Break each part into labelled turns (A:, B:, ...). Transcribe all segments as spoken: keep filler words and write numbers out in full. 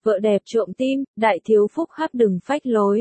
A: Vợ đẹp trộm tim, đại thiếu phúc hắc đừng phách lối.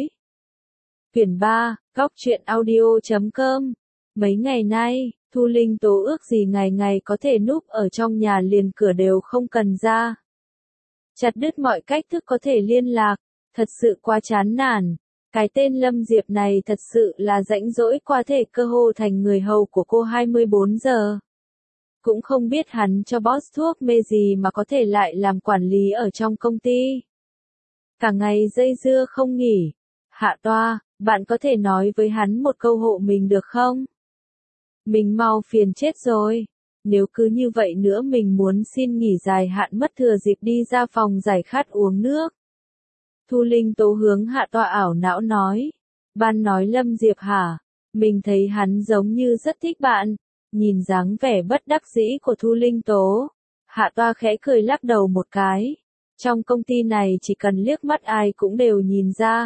A: Quyển ba, góc truyện audio chấm com. Mấy ngày nay, Thu Linh Tố ước gì ngày ngày có thể núp ở trong nhà liền cửa đều không cần ra. Chặt đứt mọi cách thức có thể liên lạc, thật sự quá chán nản. Cái tên Lâm Diệp này thật sự là rãnh rỗi qua thể cơ hồ thành người hầu của cô hai mươi bốn giờ. Cũng không biết hắn cho boss thuốc mê gì mà có thể lại làm quản lý ở trong công ty. Cả ngày dây dưa không nghỉ. Hạ toa, bạn có thể nói với hắn một câu hộ mình được không? Mình mau phiền chết rồi. Nếu cứ như vậy nữa mình muốn xin nghỉ dài hạn mất thừa dịp đi ra phòng giải khát uống nước. Thu Linh Tố hướng Hạ toa ảo não nói. Ban nói Lâm Diệp hả? Mình thấy hắn giống như rất thích bạn. Nhìn dáng vẻ bất đắc dĩ của Thu Linh Tố. Hạ toa khẽ cười lắc đầu một cái. Trong công ty này chỉ cần liếc mắt ai cũng đều nhìn ra.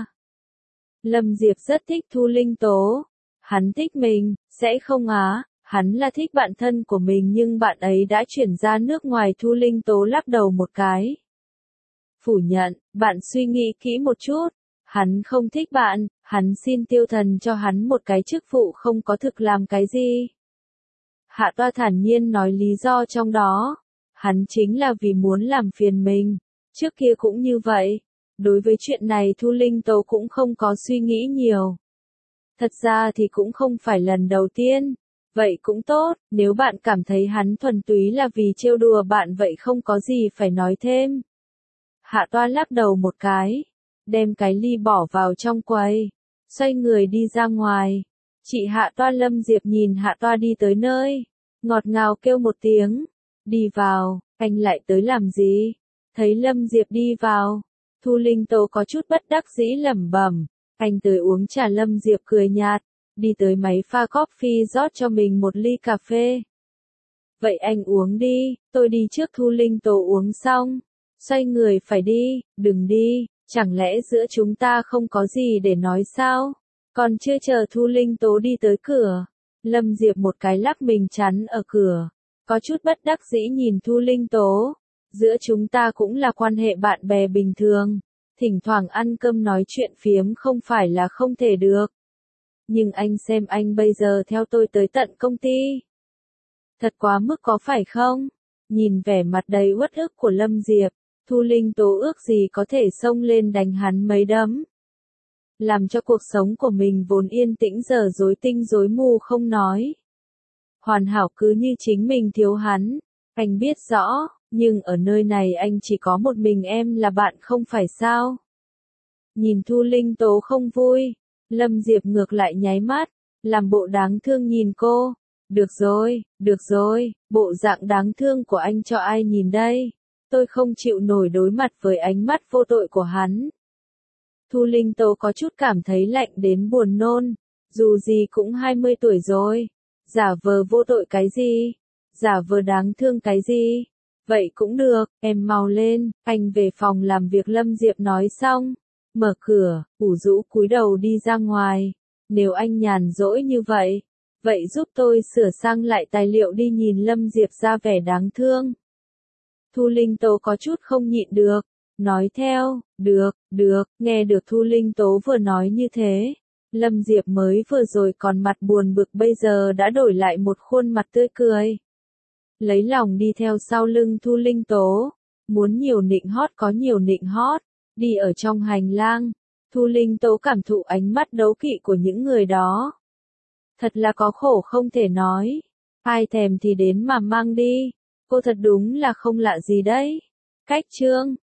A: Lâm Diệp rất thích Thu Linh Tố. Hắn thích mình, sẽ không á, hắn là thích bạn thân của mình nhưng bạn ấy đã chuyển ra nước ngoài. Thu Linh Tố lắc đầu một cái. Phủ nhận, bạn suy nghĩ kỹ một chút. Hắn không thích bạn, hắn xin tiêu thần cho hắn một cái chức vụ không có thực làm cái gì. Hạ toa thản nhiên nói lý do trong đó. Hắn chính là vì muốn làm phiền mình. Trước kia cũng như vậy. Đối với chuyện này Thu Linh Tố cũng không có suy nghĩ nhiều. Thật ra thì cũng không phải lần đầu tiên. Vậy cũng tốt, nếu bạn cảm thấy hắn thuần túy là vì trêu đùa bạn vậy không có gì phải nói thêm. Hạ toa lắc đầu một cái. Đem cái ly bỏ vào trong quầy. Xoay người đi ra ngoài. Chị Hạ toa Lâm Diệp nhìn Hạ toa đi tới nơi. Ngọt ngào kêu một tiếng. Đi vào, anh lại tới làm gì? Thấy Lâm Diệp đi vào. Thu Linh Tố có chút bất đắc dĩ lẩm bẩm. Anh tới uống trà. Lâm Diệp cười nhạt. Đi tới máy pha coffee rót cho mình một ly cà phê. Vậy anh uống đi, tôi đi trước. Thu Linh Tố uống xong. Xoay người phải đi, đừng đi, chẳng lẽ giữa chúng ta không có gì để nói sao? Còn chưa chờ Thu Linh Tố đi tới cửa. Lâm Diệp một cái lắc mình chắn ở cửa. Có chút bất đắc dĩ nhìn Thu Linh Tố. Giữa chúng ta cũng là quan hệ bạn bè bình thường. Thỉnh thoảng ăn cơm nói chuyện phiếm không phải là không thể được. Nhưng anh xem anh bây giờ theo tôi tới tận công ty. Thật quá mức có phải không? Nhìn vẻ mặt đầy uất ức của Lâm Diệp. Thu Linh Tố ước gì có thể xông lên đánh hắn mấy đấm. Làm cho cuộc sống của mình vốn yên tĩnh giờ rối tinh rối mù không nói. Hoàn hảo cứ như chính mình thiếu hắn. Anh biết rõ, nhưng ở nơi này anh chỉ có một mình em là bạn không phải sao? Nhìn Thu Linh Tố không vui. Lâm Diệp ngược lại nháy mắt. Làm bộ đáng thương nhìn cô. Được rồi, được rồi, bộ dạng đáng thương của anh cho ai nhìn đây? Tôi không chịu nổi đối mặt với ánh mắt vô tội của hắn. Thu Linh Tố có chút cảm thấy lạnh đến buồn nôn. Dù gì cũng hai mươi tuổi rồi. Giả vờ vô tội cái gì? Giả vờ đáng thương cái gì? Vậy cũng được, em mau lên, anh về phòng làm việc. Lâm Diệp nói xong. Mở cửa, ủ rũ cúi đầu đi ra ngoài. Nếu anh nhàn rỗi như vậy, vậy giúp tôi sửa sang lại tài liệu đi. Nhìn Lâm Diệp ra vẻ đáng thương. Thu Linh Tố có chút không nhịn được. Nói theo, được, được, nghe được Thu Linh Tố vừa nói như thế. Lâm Diệp mới vừa rồi còn mặt buồn bực bây giờ đã đổi lại một khuôn mặt tươi cười. Lấy lòng đi theo sau lưng Thu Linh Tố. Muốn nhiều nịnh hót có nhiều nịnh hót. Đi ở trong hành lang. Thu Linh Tố cảm thụ ánh mắt đấu kỵ của những người đó. Thật là có khổ không thể nói. Ai thèm thì đến mà mang đi. Cô thật đúng là không lạ gì đấy. Cách chương.